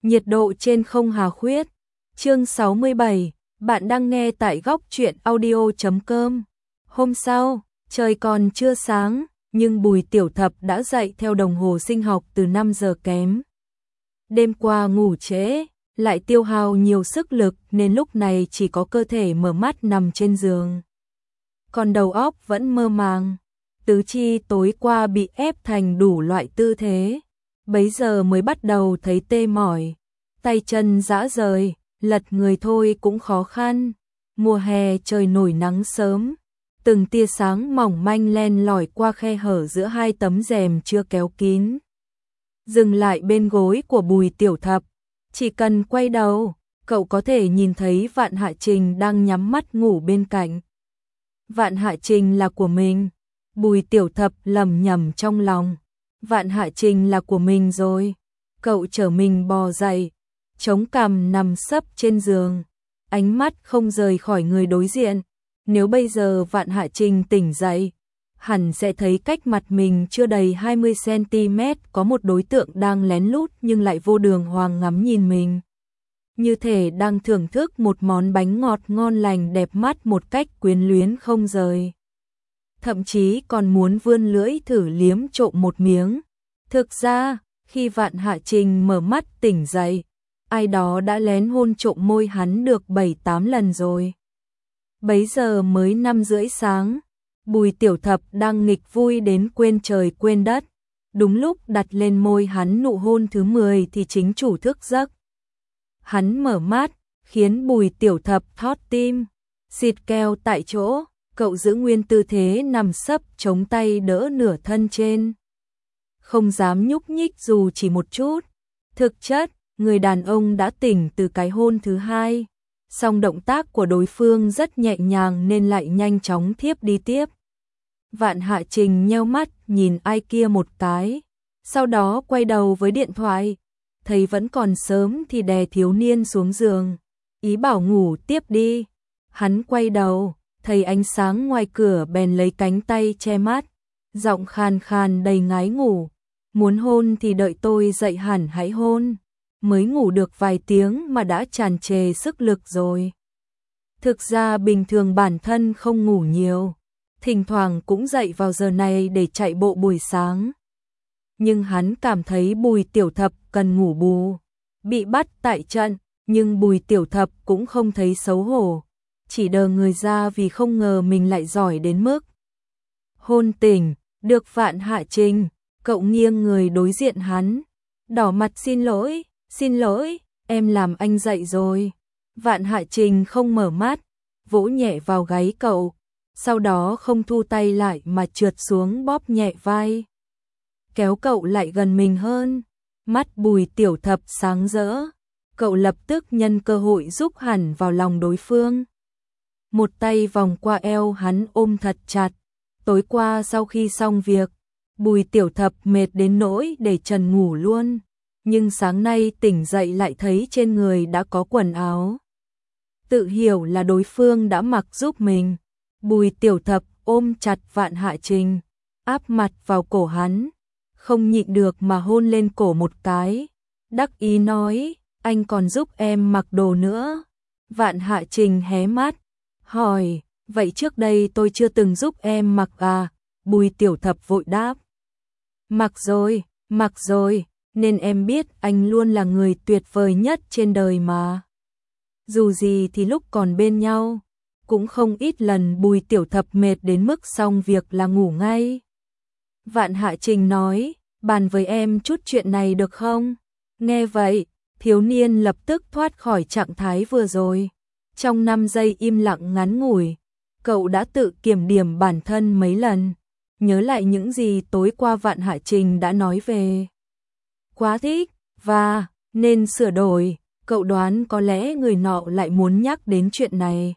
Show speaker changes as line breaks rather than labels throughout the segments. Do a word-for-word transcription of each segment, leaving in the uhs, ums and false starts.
Nhiệt độ trên không hà khuyết. Chương sáu mươi bảy, bạn đang nghe tại góc truyện audio chấm com. Hôm sau, trời còn chưa sáng, nhưng Bùi Tiểu Thập đã dậy theo đồng hồ sinh học từ năm giờ kém. Đêm qua ngủ trễ, lại tiêu hao nhiều sức lực nên lúc này chỉ có cơ thể mở mắt nằm trên giường. Còn đầu óc vẫn mơ màng, tứ chi tối qua bị ép thành đủ loại tư thế. Bấy giờ mới bắt đầu thấy tê mỏi, tay chân rã rời, lật người thôi cũng khó khăn. Mùa hè trời nổi nắng sớm, từng tia sáng mỏng manh len lỏi qua khe hở giữa hai tấm rèm chưa kéo kín. Dừng lại bên gối của Bùi Tiểu Thập, chỉ cần quay đầu, cậu có thể nhìn thấy Vạn Hạ Trình đang nhắm mắt ngủ bên cạnh. Vạn Hạ Trình là của mình, Bùi Tiểu Thập lẩm nhẩm trong lòng. Vạn Hạ Trình là của mình rồi. Cậu trở mình bò dậy, chống cằm nằm sấp trên giường, ánh mắt không rời khỏi người đối diện. Nếu bây giờ Vạn Hạ Trình tỉnh dậy, hẳn sẽ thấy cách mặt mình chưa đầy hai mươi xăng ti mét có một đối tượng đang lén lút nhưng lại vô đường hoàng ngắm nhìn mình. Như thể đang thưởng thức một món bánh ngọt ngon lành đẹp mắt một cách quyến luyến không rời. Thậm chí còn muốn vươn lưỡi thử liếm trộm một miếng. Thực ra, khi Vạn Hạ Trình mở mắt tỉnh dậy, ai đó đã lén hôn trộm môi hắn được bảy tám lần rồi. Bấy giờ mới năm rưỡi sáng, Bùi Tiểu Thập đang nghịch vui đến quên trời quên đất. Đúng lúc đặt lên môi hắn nụ hôn thứ mười thì chính chủ thức giấc. Hắn mở mắt, khiến Bùi Tiểu Thập thót tim, xịt keo tại chỗ. Cậu giữ nguyên tư thế nằm sấp chống tay đỡ nửa thân trên, không dám nhúc nhích dù chỉ một chút. Thực chất, người đàn ông đã tỉnh từ cái hôn thứ hai, song động tác của đối phương rất nhẹ nhàng nên lại nhanh chóng thiếp đi tiếp. Vạn Hạ Trình nheo mắt nhìn ai kia một cái, sau đó quay đầu với điện thoại, thấy vẫn còn sớm thì đè thiếu niên xuống giường, ý bảo ngủ tiếp đi. Hắn quay đầu, thấy ánh sáng ngoài cửa bèn lấy cánh tay che mắt, giọng khàn khàn đầy ngái ngủ. Muốn hôn thì đợi tôi dậy hẳn hãy hôn. Mới ngủ được vài tiếng mà đã tràn trề sức lực rồi. Thực ra bình thường bản thân không ngủ nhiều, thỉnh thoảng cũng dậy vào giờ này để chạy bộ buổi sáng. Nhưng hắn cảm thấy Bùi Tiểu Thập cần ngủ bù. Bị bắt tại trận, nhưng Bùi Tiểu Thập cũng không thấy xấu hổ, chỉ đờ người ra vì không ngờ mình lại giỏi đến mức hôn tỉnh được Vạn Hạ Trình. Cậu nghiêng người đối diện hắn, đỏ mặt xin lỗi, xin lỗi, em làm anh dậy rồi. Vạn Hạ Trình không mở mắt, vỗ nhẹ vào gáy cậu, sau đó không thu tay lại mà trượt xuống bóp nhẹ vai, kéo cậu lại gần mình hơn. Mắt Bùi Tiểu Thập sáng rỡ, cậu lập tức nhân cơ hội giúp hẳn vào lòng đối phương. Một tay vòng qua eo hắn ôm thật chặt. Tối qua sau khi xong việc, Bùi Tiểu Thập mệt đến nỗi để trần ngủ luôn, nhưng sáng nay tỉnh dậy lại thấy trên người đã có quần áo. Tự hiểu là đối phương đã mặc giúp mình. Bùi Tiểu Thập ôm chặt Vạn Hạ Trình, áp mặt vào cổ hắn, không nhịn được mà hôn lên cổ một cái, đắc ý nói, anh còn giúp em mặc đồ nữa. Vạn Hạ Trình hé mắt, hỏi, vậy trước đây tôi chưa từng giúp em mặc à? Bùi Tiểu Thập vội đáp, mặc rồi, mặc rồi, nên em biết anh luôn là người tuyệt vời nhất trên đời mà. Dù gì thì lúc còn bên nhau, cũng không ít lần Bùi Tiểu Thập mệt đến mức xong việc là ngủ ngay. Vạn Hạ Trình nói, bàn với em chút chuyện này được không? Nghe vậy, thiếu niên lập tức thoát khỏi trạng thái vừa rồi. Trong năm giây im lặng ngắn ngủi, cậu đã tự kiểm điểm bản thân mấy lần, nhớ lại những gì tối qua Vạn Hạ Trình đã nói về. Quá thích, và, nên sửa đổi, cậu đoán có lẽ người nọ lại muốn nhắc đến chuyện này.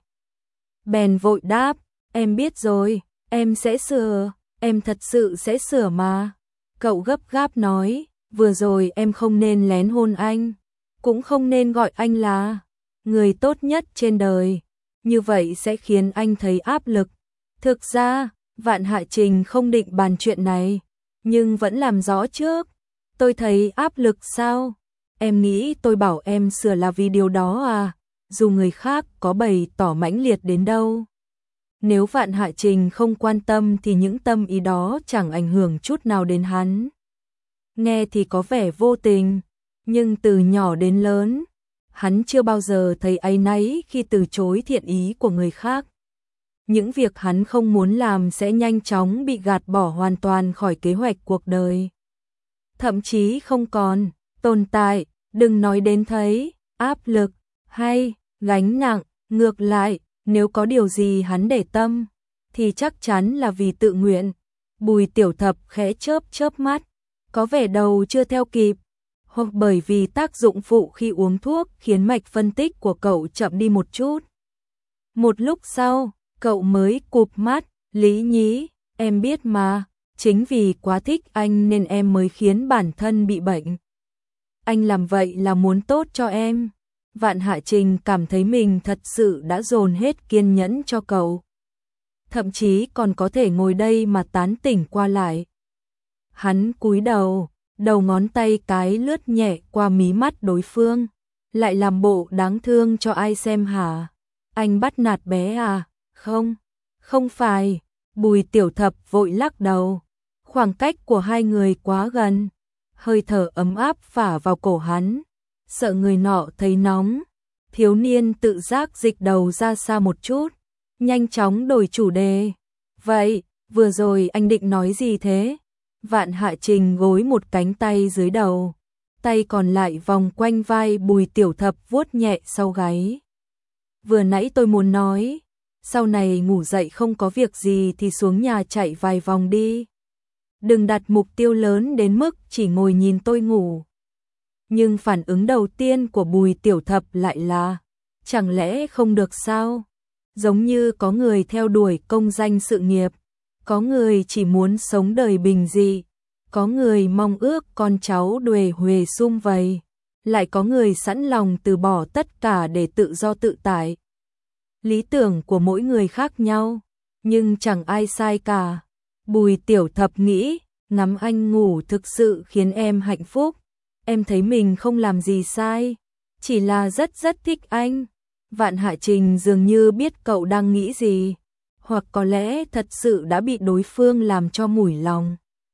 Bèn vội đáp, em biết rồi, em sẽ sửa, em thật sự sẽ sửa mà. Cậu gấp gáp nói, vừa rồi em không nên lén hôn anh, cũng không nên gọi anh là người tốt nhất trên đời, như vậy sẽ khiến anh thấy áp lực. Thực ra, Vạn Hạ Trình không định bàn chuyện này, nhưng vẫn làm rõ trước. Tôi thấy áp lực sao? Em nghĩ tôi bảo em sửa là vì điều đó à, dù người khác có bày tỏ mãnh liệt đến đâu. Nếu Vạn Hạ Trình không quan tâm thì những tâm ý đó chẳng ảnh hưởng chút nào đến hắn. Nghe thì có vẻ vô tình, nhưng từ nhỏ đến lớn, hắn chưa bao giờ thấy áy náy khi từ chối thiện ý của người khác. Những việc hắn không muốn làm sẽ nhanh chóng bị gạt bỏ hoàn toàn khỏi kế hoạch cuộc đời. Thậm chí không còn tồn tại, đừng nói đến thấy, áp lực, hay gánh nặng, ngược lại, nếu có điều gì hắn để tâm, thì chắc chắn là vì tự nguyện. Bùi Tiểu Thập khẽ chớp chớp mắt, có vẻ đầu chưa theo kịp, hoặc bởi vì tác dụng phụ khi uống thuốc khiến mạch phân tích của cậu chậm đi một chút. Một lúc sau, cậu mới cụp mắt, Lý Nhĩ, em biết mà, chính vì quá thích anh nên em mới khiến bản thân bị bệnh. Anh làm vậy là muốn tốt cho em. Vạn Hạ Trình cảm thấy mình thật sự đã dồn hết kiên nhẫn cho cậu. Thậm chí còn có thể ngồi đây mà tán tỉnh qua lại. Hắn cúi đầu, đầu ngón tay cái lướt nhẹ qua mí mắt đối phương. Lại làm bộ đáng thương cho ai xem hả? Anh bắt nạt bé à? Không, không phải. Bùi Tiểu Thập vội lắc đầu. Khoảng cách của hai người quá gần. Hơi thở ấm áp phả vào cổ hắn. Sợ người nọ thấy nóng. Thiếu niên tự giác dịch đầu ra xa một chút. Nhanh chóng đổi chủ đề. Vậy, vừa rồi anh định nói gì thế? Vạn Hạ Trình gối một cánh tay dưới đầu. Tay còn lại vòng quanh vai Bùi Tiểu Thập vuốt nhẹ sau gáy. Vừa nãy tôi muốn nói, sau này ngủ dậy không có việc gì thì xuống nhà chạy vài vòng đi. Đừng đặt mục tiêu lớn đến mức chỉ ngồi nhìn tôi ngủ. Nhưng phản ứng đầu tiên của Bùi Tiểu Thập lại là, chẳng lẽ không được sao? Giống như có người theo đuổi công danh sự nghiệp, có người chỉ muốn sống đời bình dị, có người mong ước con cháu đuề huề sum vầy, lại có người sẵn lòng từ bỏ tất cả để tự do tự tại. Lý tưởng của mỗi người khác nhau, nhưng chẳng ai sai cả. Bùi Tiểu Thập nghĩ, ngắm anh ngủ thực sự khiến em hạnh phúc. Em thấy mình không làm gì sai, chỉ là rất rất thích anh. Vạn Hạ Trình dường như biết cậu đang nghĩ gì, hoặc có lẽ thật sự đã bị đối phương làm cho mủi lòng.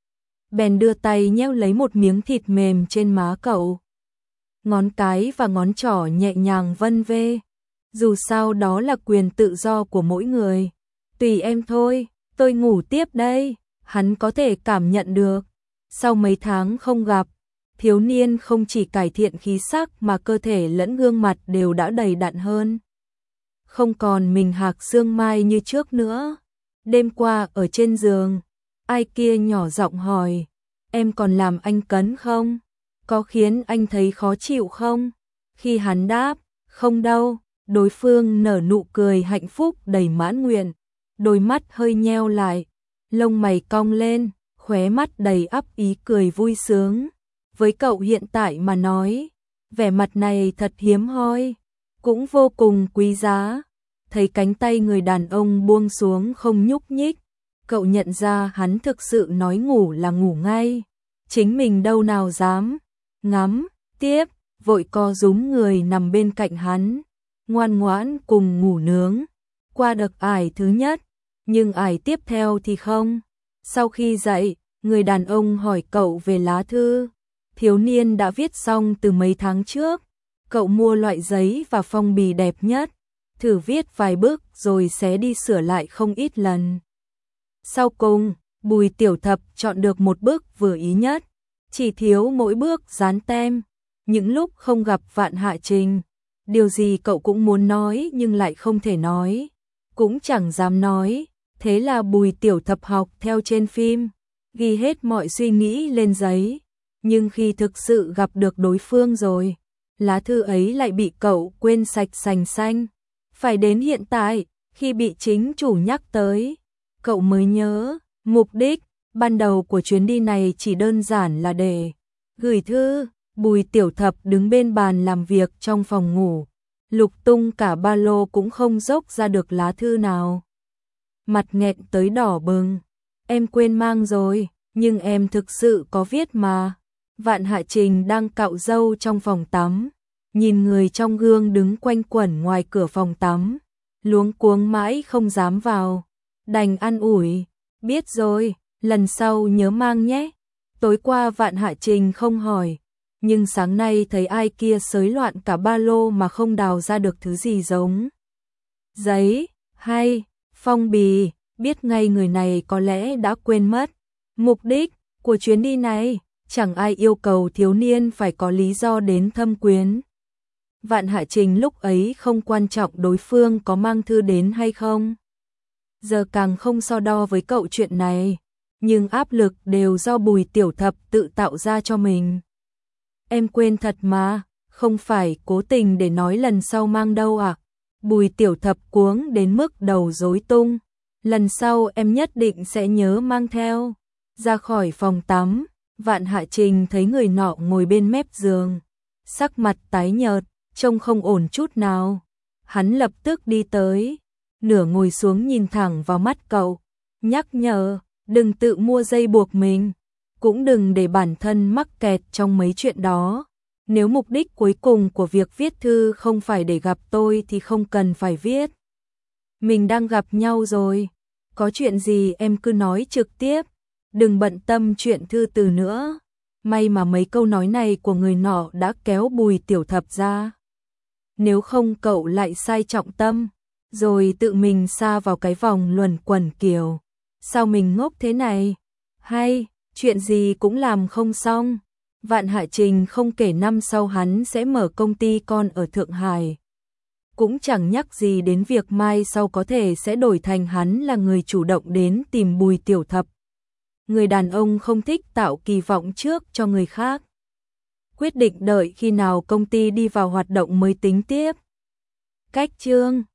Bèn đưa tay nhéo lấy một miếng thịt mềm trên má cậu. Ngón cái và ngón trỏ nhẹ nhàng vân vê. Dù sao đó là quyền tự do của mỗi người. Tùy em thôi, tôi ngủ tiếp đây. Hắn có thể cảm nhận được. Sau mấy tháng không gặp, thiếu niên không chỉ cải thiện khí sắc mà cơ thể lẫn gương mặt đều đã đầy đặn hơn. Không còn mình hạc xương mai như trước nữa. Đêm qua ở trên giường, ai kia nhỏ giọng hỏi, em còn làm anh cấn không? Có khiến anh thấy khó chịu không? Khi hắn đáp, không đâu, đối phương nở nụ cười hạnh phúc đầy mãn nguyện, đôi mắt hơi nheo lại, lông mày cong lên, khóe mắt đầy ắp ý cười vui sướng. Với cậu hiện tại mà nói, vẻ mặt này thật hiếm hoi, cũng vô cùng quý giá. Thấy cánh tay người đàn ông buông xuống không nhúc nhích, cậu nhận ra hắn thực sự nói ngủ là ngủ ngay. Chính mình đâu nào dám ngắm tiếp, vội co rúm người nằm bên cạnh hắn, ngoan ngoãn cùng ngủ nướng. Qua được ải thứ nhất, nhưng ải tiếp theo thì không. Sau khi dậy, người đàn ông hỏi cậu về lá thư. Thiếu niên đã viết xong từ mấy tháng trước. Cậu mua loại giấy và phong bì đẹp nhất, thử viết vài bức rồi xé đi sửa lại không ít lần. Sau cùng, Bùi Tiểu Thập chọn được một bức vừa ý nhất, chỉ thiếu mỗi bước dán tem. Những lúc không gặp Vạn Hạ Trình, điều gì cậu cũng muốn nói nhưng lại không thể nói, cũng chẳng dám nói. Thế là Bùi Tiểu Thập học theo trên phim, ghi hết mọi suy nghĩ lên giấy. Nhưng khi thực sự gặp được đối phương rồi, lá thư ấy lại bị cậu quên sạch sành xanh. Phải đến hiện tại, khi bị chính chủ nhắc tới, cậu mới nhớ, mục đích ban đầu của chuyến đi này chỉ đơn giản là để gửi thư. Bùi Tiểu Thập đứng bên bàn làm việc trong phòng ngủ, lục tung cả ba lô cũng không dốc ra được lá thư nào. Mặt nghẹn tới đỏ bừng, em quên mang rồi, nhưng em thực sự có viết mà. Vạn Hạ Trình đang cạo râu trong phòng tắm, nhìn người trong gương đứng quanh quẩn ngoài cửa phòng tắm, luống cuống mãi không dám vào, đành an ủi, biết rồi, lần sau nhớ mang nhé. Tối qua Vạn Hạ Trình không hỏi, nhưng sáng nay thấy ai kia xới loạn cả ba lô mà không đào ra được thứ gì giống giấy hay phong bì, biết ngay người này có lẽ đã quên mất mục đích của chuyến đi này, chẳng ai yêu cầu thiếu niên phải có lý do đến thâm quyến. Vạn Hạ Trình lúc ấy không quan trọng đối phương có mang thư đến hay không, giờ càng không so đo với cậu chuyện này, nhưng áp lực đều do Bùi Tiểu Thập tự tạo ra cho mình. Em quên thật mà, không phải cố tình để nói lần sau mang đâu à? Bùi Tiểu Thập cuống đến mức đầu rối tung. Lần sau em nhất định sẽ nhớ mang theo. Ra khỏi phòng tắm, Vạn Hạ Trình thấy người nọ ngồi bên mép giường, sắc mặt tái nhợt, trông không ổn chút nào. Hắn lập tức đi tới, nửa ngồi xuống nhìn thẳng vào mắt cậu, nhắc nhở, đừng tự mua dây buộc mình, cũng đừng để bản thân mắc kẹt trong mấy chuyện đó. Nếu mục đích cuối cùng của việc viết thư không phải để gặp tôi thì không cần phải viết. Mình đang gặp nhau rồi, có chuyện gì em cứ nói trực tiếp, đừng bận tâm chuyện thư từ nữa. May mà mấy câu nói này của người nọ đã kéo Bùi Tiểu Thập ra. Nếu không cậu lại sai trọng tâm, rồi tự mình sa vào cái vòng luẩn quẩn kiểu. Sao mình ngốc thế này? Hay, chuyện gì cũng làm không xong. Vạn Hạ Trình không kể năm sau hắn sẽ mở công ty con ở Thượng Hải. Cũng chẳng nhắc gì đến việc mai sau có thể sẽ đổi thành hắn là người chủ động đến tìm Bùi Tiểu Thập. Người đàn ông không thích tạo kỳ vọng trước cho người khác. Quyết định đợi khi nào công ty đi vào hoạt động mới tính tiếp. Cách chương